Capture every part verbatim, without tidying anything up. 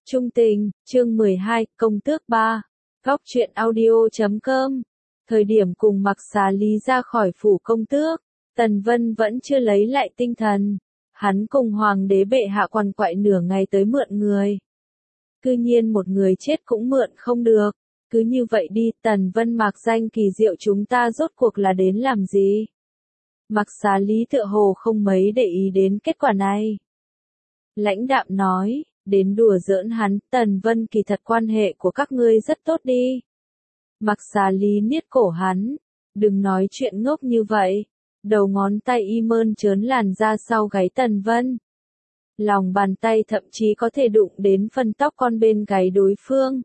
Trung tình, chương mười hai, công tước ba. Góc truyện audio chấm com. Thời điểm cùng Mặc Xà Lý ra khỏi phủ công tước, Tần Vân vẫn chưa lấy lại tinh thần. Hắn cùng hoàng đế bệ hạ quằn quại nửa ngày tới mượn người. Cư nhiên một người chết cũng mượn không được. Cứ như vậy đi, Tần Vân mạc danh kỳ diệu, chúng ta rốt cuộc là đến làm gì? Mặc Xà Lý tựa hồ không mấy để ý đến kết quả này. Lãnh đạm nói, đến đùa giỡn hắn, Tần Vân kỳ thật quan hệ của các ngươi rất tốt đi. Mặc Xà Lý niết cổ hắn, đừng nói chuyện ngốc như vậy. Đầu ngón tay y mơn trớn làn ra sau gáy Tần Vân. Lòng bàn tay thậm chí có thể đụng đến phần tóc con bên gáy đối phương.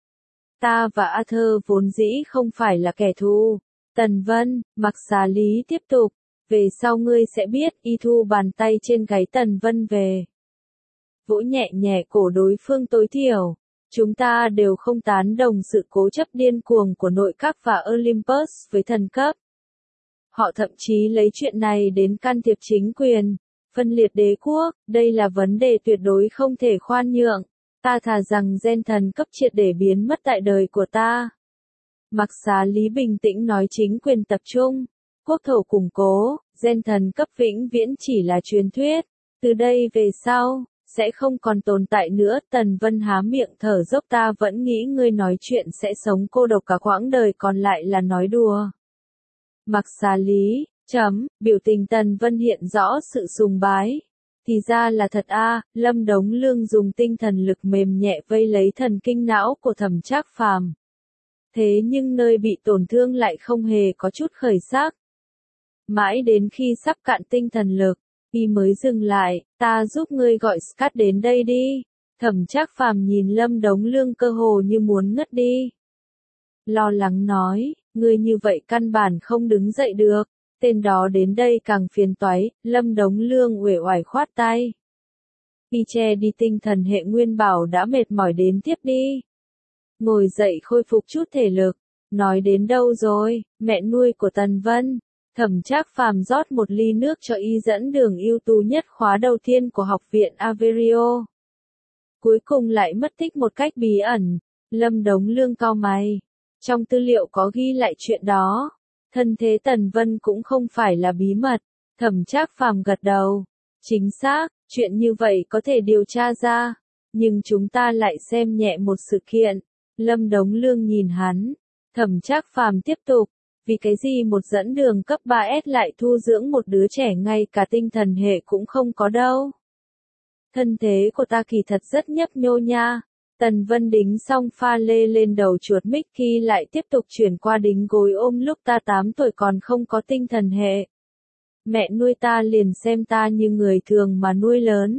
Ta và Arthur vốn dĩ không phải là kẻ thù. Tần Vân, Mặc Xà Lý tiếp tục, về sau ngươi sẽ biết, y thu bàn tay trên gáy Tần Vân về. Vỗ nhẹ nhẹ cổ đối phương, tối thiểu. Chúng ta đều không tán đồng sự cố chấp điên cuồng của nội các và Olympus với thần cấp. Họ thậm chí lấy chuyện này đến can thiệp chính quyền, phân liệt đế quốc, đây là vấn đề tuyệt đối không thể khoan nhượng. Ta thà rằng gen thần cấp triệt để biến mất tại đời của ta. Mặc Xà Lý bình tĩnh nói, chính quyền tập trung, quốc thổ củng cố, gen thần cấp vĩnh viễn chỉ là truyền thuyết. Từ đây về sau, sẽ không còn tồn tại nữa. Tần Vân há miệng thở dốc, ta vẫn nghĩ ngươi nói chuyện sẽ sống cô độc cả quãng đời còn lại là nói đùa. Mặc Xà Lý, chấm, biểu tình Tần Vân hiện rõ sự sùng bái. Thì ra là thật a. À, Lâm Đống Lương dùng tinh thần lực mềm nhẹ vây lấy thần kinh não của Thẩm Trác Phàm. Thế nhưng nơi bị tổn thương lại không hề có chút khởi sắc. Mãi đến khi sắp cạn tinh thần lực, y mới dừng lại, ta giúp ngươi gọi Scott đến đây đi. Thẩm Trác Phàm nhìn Lâm Đống Lương cơ hồ như muốn ngất đi. Lo lắng nói, ngươi như vậy căn bản không đứng dậy được. Tên đó đến đây càng phiền toái. Lâm Đống Lương uể oải khoát tay. Y che đi tinh thần hệ nguyên bảo đã mệt mỏi, đến tiếp đi. Ngồi dậy khôi phục chút thể lực. Nói đến đâu rồi, mẹ nuôi của Tần Vân. Thẩm Trác Phàm rót một ly nước cho y, dẫn đường ưu tú nhất khóa đầu tiên của học viện Averio. Cuối cùng lại mất tích một cách bí ẩn. Lâm Đống Lương cau mày. Trong tư liệu có ghi lại chuyện đó. Thân thế Tần Vân cũng không phải là bí mật. Thẩm Trác Phàm gật đầu. Chính xác, chuyện như vậy có thể điều tra ra. Nhưng chúng ta lại xem nhẹ một sự kiện. Lâm Đống Lương nhìn hắn. Thẩm Trác Phàm tiếp tục. Vì cái gì một dẫn đường cấp ba S lại thu dưỡng một đứa trẻ ngay cả tinh thần hệ cũng không có đâu. Thân thế của ta kỳ thật rất nhấp nhô nha. Tần Vân đính xong pha lê lên đầu chuột Mickey, lại tiếp tục chuyển qua đính gối ôm, lúc ta tám tuổi còn không có tinh thần hệ. Mẹ nuôi ta liền xem ta như người thường mà nuôi lớn.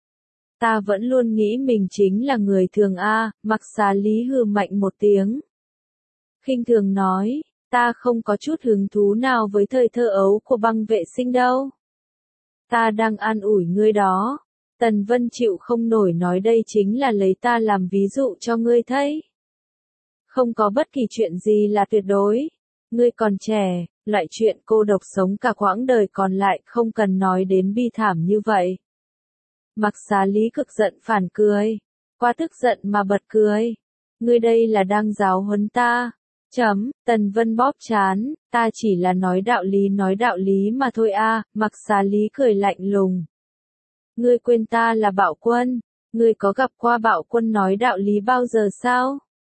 Ta vẫn luôn nghĩ mình chính là người thường a. Mặc Xà Lý hừ mạnh một tiếng. Khinh thường nói, ta không có chút hứng thú nào với thời thơ ấu của băng vệ sinh đâu. Ta đang an ủi ngươi đó. Tần Vân chịu không nổi nói, đây chính là lấy ta làm ví dụ cho ngươi thấy. Không có bất kỳ chuyện gì là tuyệt đối. Ngươi còn trẻ, loại chuyện cô độc sống cả quãng đời còn lại không cần nói đến bi thảm như vậy. Mặc Xà Lý cực giận phản cười. Qua tức giận mà bật cười. Ngươi đây là đang giáo huấn ta. Chấm, Tần Vân bóp chán, ta chỉ là nói đạo lý nói đạo lý mà thôi a. À. Mặc Xà Lý cười lạnh lùng. Ngươi quên ta là Bạo Quân, ngươi có gặp qua Bạo Quân nói đạo lý bao giờ sao?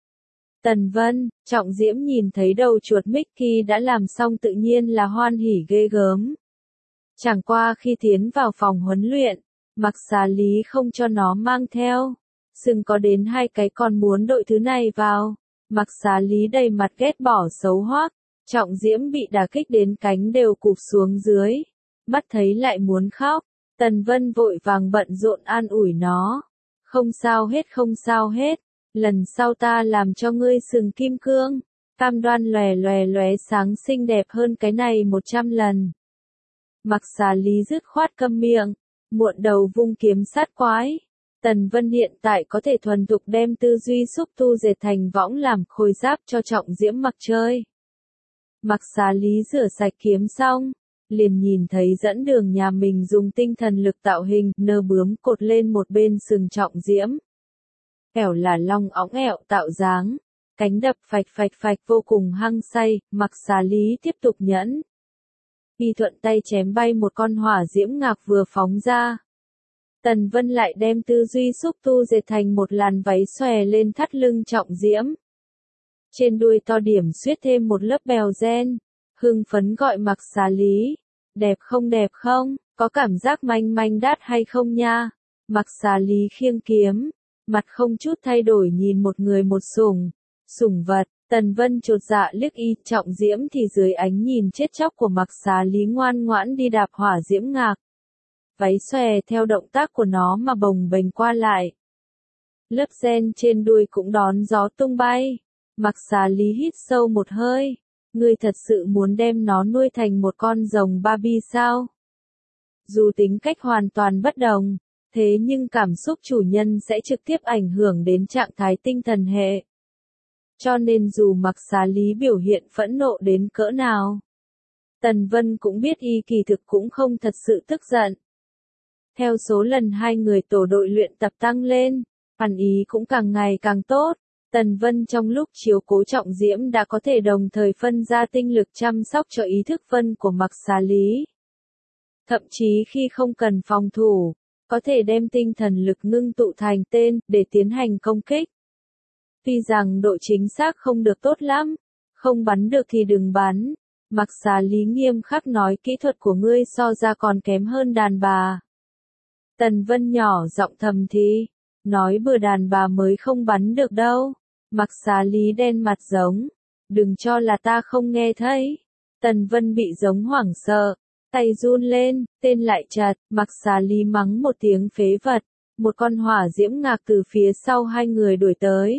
Tần Vân, Trọng Diễm nhìn thấy đầu chuột Mickey đã làm xong tự nhiên là hoan hỉ ghê gớm. Chẳng qua khi tiến vào phòng huấn luyện, Mặc Xà Lý không cho nó mang theo. Sừng có đến hai cái còn muốn đội thứ này vào. Mặc Xà Lý đầy mặt ghét bỏ xấu hoắc. Trọng Diễm bị đả kích đến cánh đều cụp xuống dưới. Mắt thấy lại muốn khóc. Tần Vân vội vàng bận rộn an ủi nó. Không sao hết, không sao hết. Lần sau ta làm cho ngươi sừng kim cương. Cam đoan lòe lòe lóe sáng xinh đẹp hơn cái này một trăm lần. Mặc Xà Lý dứt khoát câm miệng. Muộn đầu vung kiếm sát quái. Tần Vân hiện tại có thể thuần thục đem tư duy xúc tu dệt thành võng làm khôi giáp cho Trọng Diễm mặc chơi. Mặc Xà Lý rửa sạch kiếm xong, liền nhìn thấy dẫn đường nhà mình dùng tinh thần lực tạo hình nơ bướm cột lên một bên sừng Trọng Diễm. Ẻo là long óng ẹo tạo dáng, cánh đập phạch phạch phạch vô cùng hăng say, Mặc Xà Lý tiếp tục nhẫn. Y thuận tay chém bay một con hỏa diễm ngạc vừa phóng ra. Tần Vân lại đem tư duy xúc tu dệt thành một làn váy xòe lên thắt lưng trọng diễm. Trên đuôi to điểm xuyết thêm một lớp bèo ren, hưng phấn gọi Mặc Xà Lý. Đẹp không đẹp không, có cảm giác manh manh đát hay không nha? Mặc Xà Lý khiêng kiếm, mặt không chút thay đổi nhìn một người một sủng, sủng vật. Tần Vân chột dạ liếc y trọng diễm thì dưới ánh nhìn chết chóc của Mặc Xà Lý ngoan ngoãn đi đạp hỏa diễm ngạc. Váy xòe theo động tác của nó mà bồng bềnh qua lại. Lớp ren trên đuôi cũng đón gió tung bay. Mặc Xà Lý hít sâu một hơi. Ngươi thật sự muốn đem nó nuôi thành một con rồng Barbie sao? Dù tính cách hoàn toàn bất đồng, thế nhưng cảm xúc chủ nhân sẽ trực tiếp ảnh hưởng đến trạng thái tinh thần hệ. Cho nên dù Mặc Xà Lý biểu hiện phẫn nộ đến cỡ nào, Tần Vân cũng biết y kỳ thực cũng không thật sự tức giận. Theo số lần hai người tổ đội luyện tập tăng lên, phản ý cũng càng ngày càng tốt. Tần Vân trong lúc chiếu cố trọng diễm đã có thể đồng thời phân ra tinh lực chăm sóc cho ý thức phân của Mặc Xà Lý. Thậm chí khi không cần phòng thủ, có thể đem tinh thần lực ngưng tụ thành tên để tiến hành công kích. Tuy rằng độ chính xác không được tốt lắm, không bắn được thì đừng bắn. Mặc Xà Lý nghiêm khắc nói kỹ thuật của ngươi so ra còn kém hơn đàn bà. Tần Vân nhỏ giọng thầm thì, nói bừa đàn bà mới không bắn được đâu. Mặc Xà Lý đen mặt giống, đừng cho là ta không nghe thấy. Tần Vân bị giống hoảng sợ, tay run lên, tên lại chặt, Mặc Xà Lý mắng một tiếng phế vật, một con hỏa diễm ngạc từ phía sau hai người đuổi tới.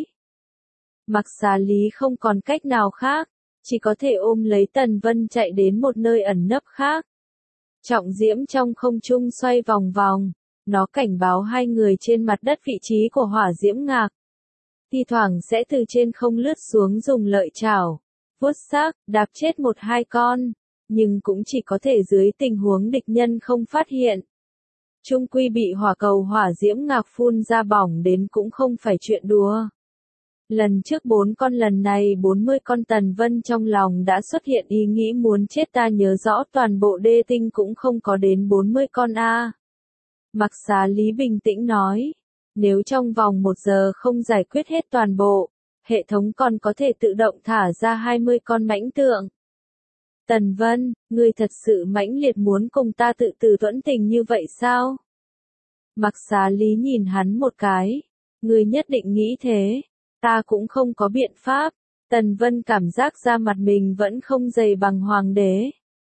Mặc Xà Lý không còn cách nào khác, chỉ có thể ôm lấy Tần Vân chạy đến một nơi ẩn nấp khác. Trọng diễm trong không trung xoay vòng vòng, nó cảnh báo hai người trên mặt đất vị trí của hỏa diễm ngạc. Thi thoảng sẽ từ trên không lướt xuống dùng lợi chảo, vuốt xác, đạp chết một hai con, nhưng cũng chỉ có thể dưới tình huống địch nhân không phát hiện. Trung quy bị hỏa cầu hỏa diễm ngạc phun ra bỏng đến cũng không phải chuyện đùa. Lần trước bốn con lần này bốn mươi con. Tần Vân trong lòng đã xuất hiện ý nghĩ muốn chết, ta nhớ rõ toàn bộ đê tinh cũng không có đến bốn mươi con a. Mặc Xà Lý bình tĩnh nói, nếu trong vòng một giờ không giải quyết hết toàn bộ, hệ thống còn có thể tự động thả ra hai mươi con mãnh tượng. Tần Vân, ngươi thật sự mãnh liệt muốn cùng ta tự tử tuẫn tình như vậy sao? Mặc Xà Lý nhìn hắn một cái, ngươi nhất định nghĩ thế, ta cũng không có biện pháp. Tần Vân cảm giác ra mặt mình vẫn không dày bằng hoàng đế,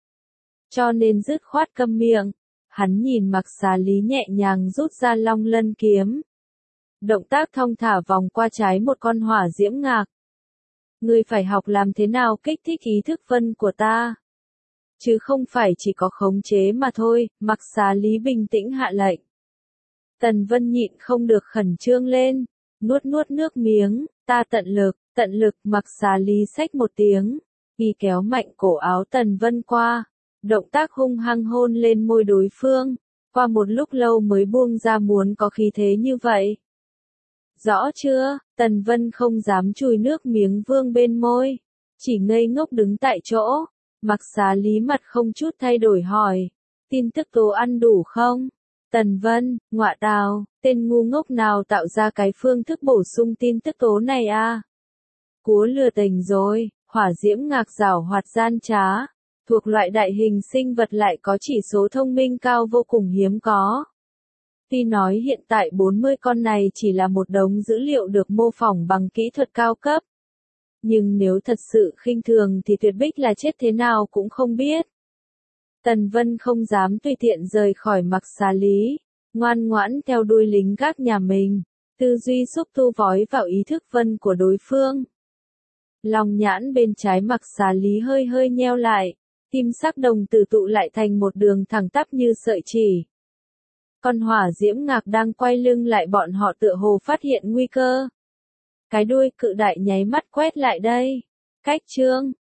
cho nên dứt khoát câm miệng. Hắn nhìn Mặc Xà Lý nhẹ nhàng rút ra long lân kiếm. Động tác thong thả vòng qua trái một con hỏa diễm ngạc. Ngươi phải học làm thế nào kích thích ý thức phân của ta, chứ không phải chỉ có khống chế mà thôi. Mặc Xà Lý bình tĩnh hạ lệnh. Tần Vân nhịn không được khẩn trương lên, nuốt nuốt nước miếng, ta tận lực, tận lực. Mặc Xà Lý xách một tiếng, y kéo mạnh cổ áo Tần Vân qua, động tác hung hăng hôn lên môi đối phương, qua một lúc lâu mới buông ra muốn có khí thế như vậy. Rõ chưa? Tần Vân không dám chùi nước miếng vương bên môi, chỉ ngây ngốc đứng tại chỗ. Mặc Xà Lý mặt không chút thay đổi hỏi, tin tức tố ăn đủ không? Tần Vân, ngọa tào, tên ngu ngốc nào tạo ra cái phương thức bổ sung tin tức tố này a? Cú lừa tình rồi. Hỏa diễm ngạc giảo hoạt gian trá, thuộc loại đại hình sinh vật lại có chỉ số thông minh cao vô cùng hiếm có. Tuy nói hiện tại bốn mươi con này chỉ là một đống dữ liệu được mô phỏng bằng kỹ thuật cao cấp, nhưng nếu thật sự khinh thường thì Tuyệt Bích là chết thế nào cũng không biết. Tần Vân không dám tùy tiện rời khỏi Mặc Xà Lý, ngoan ngoãn theo đuôi lính gác nhà mình, tư duy xúc tu vói vào ý thức vân của đối phương. Lòng nhãn bên trái Mặc Xà Lý hơi hơi nheo lại, tim sắc đồng tử tụ lại thành một đường thẳng tắp như sợi chỉ. Con hỏa diễm ngạc đang quay lưng lại bọn họ tựa hồ phát hiện nguy cơ. Cái đuôi cự đại nháy mắt quét lại đây. Cách trương,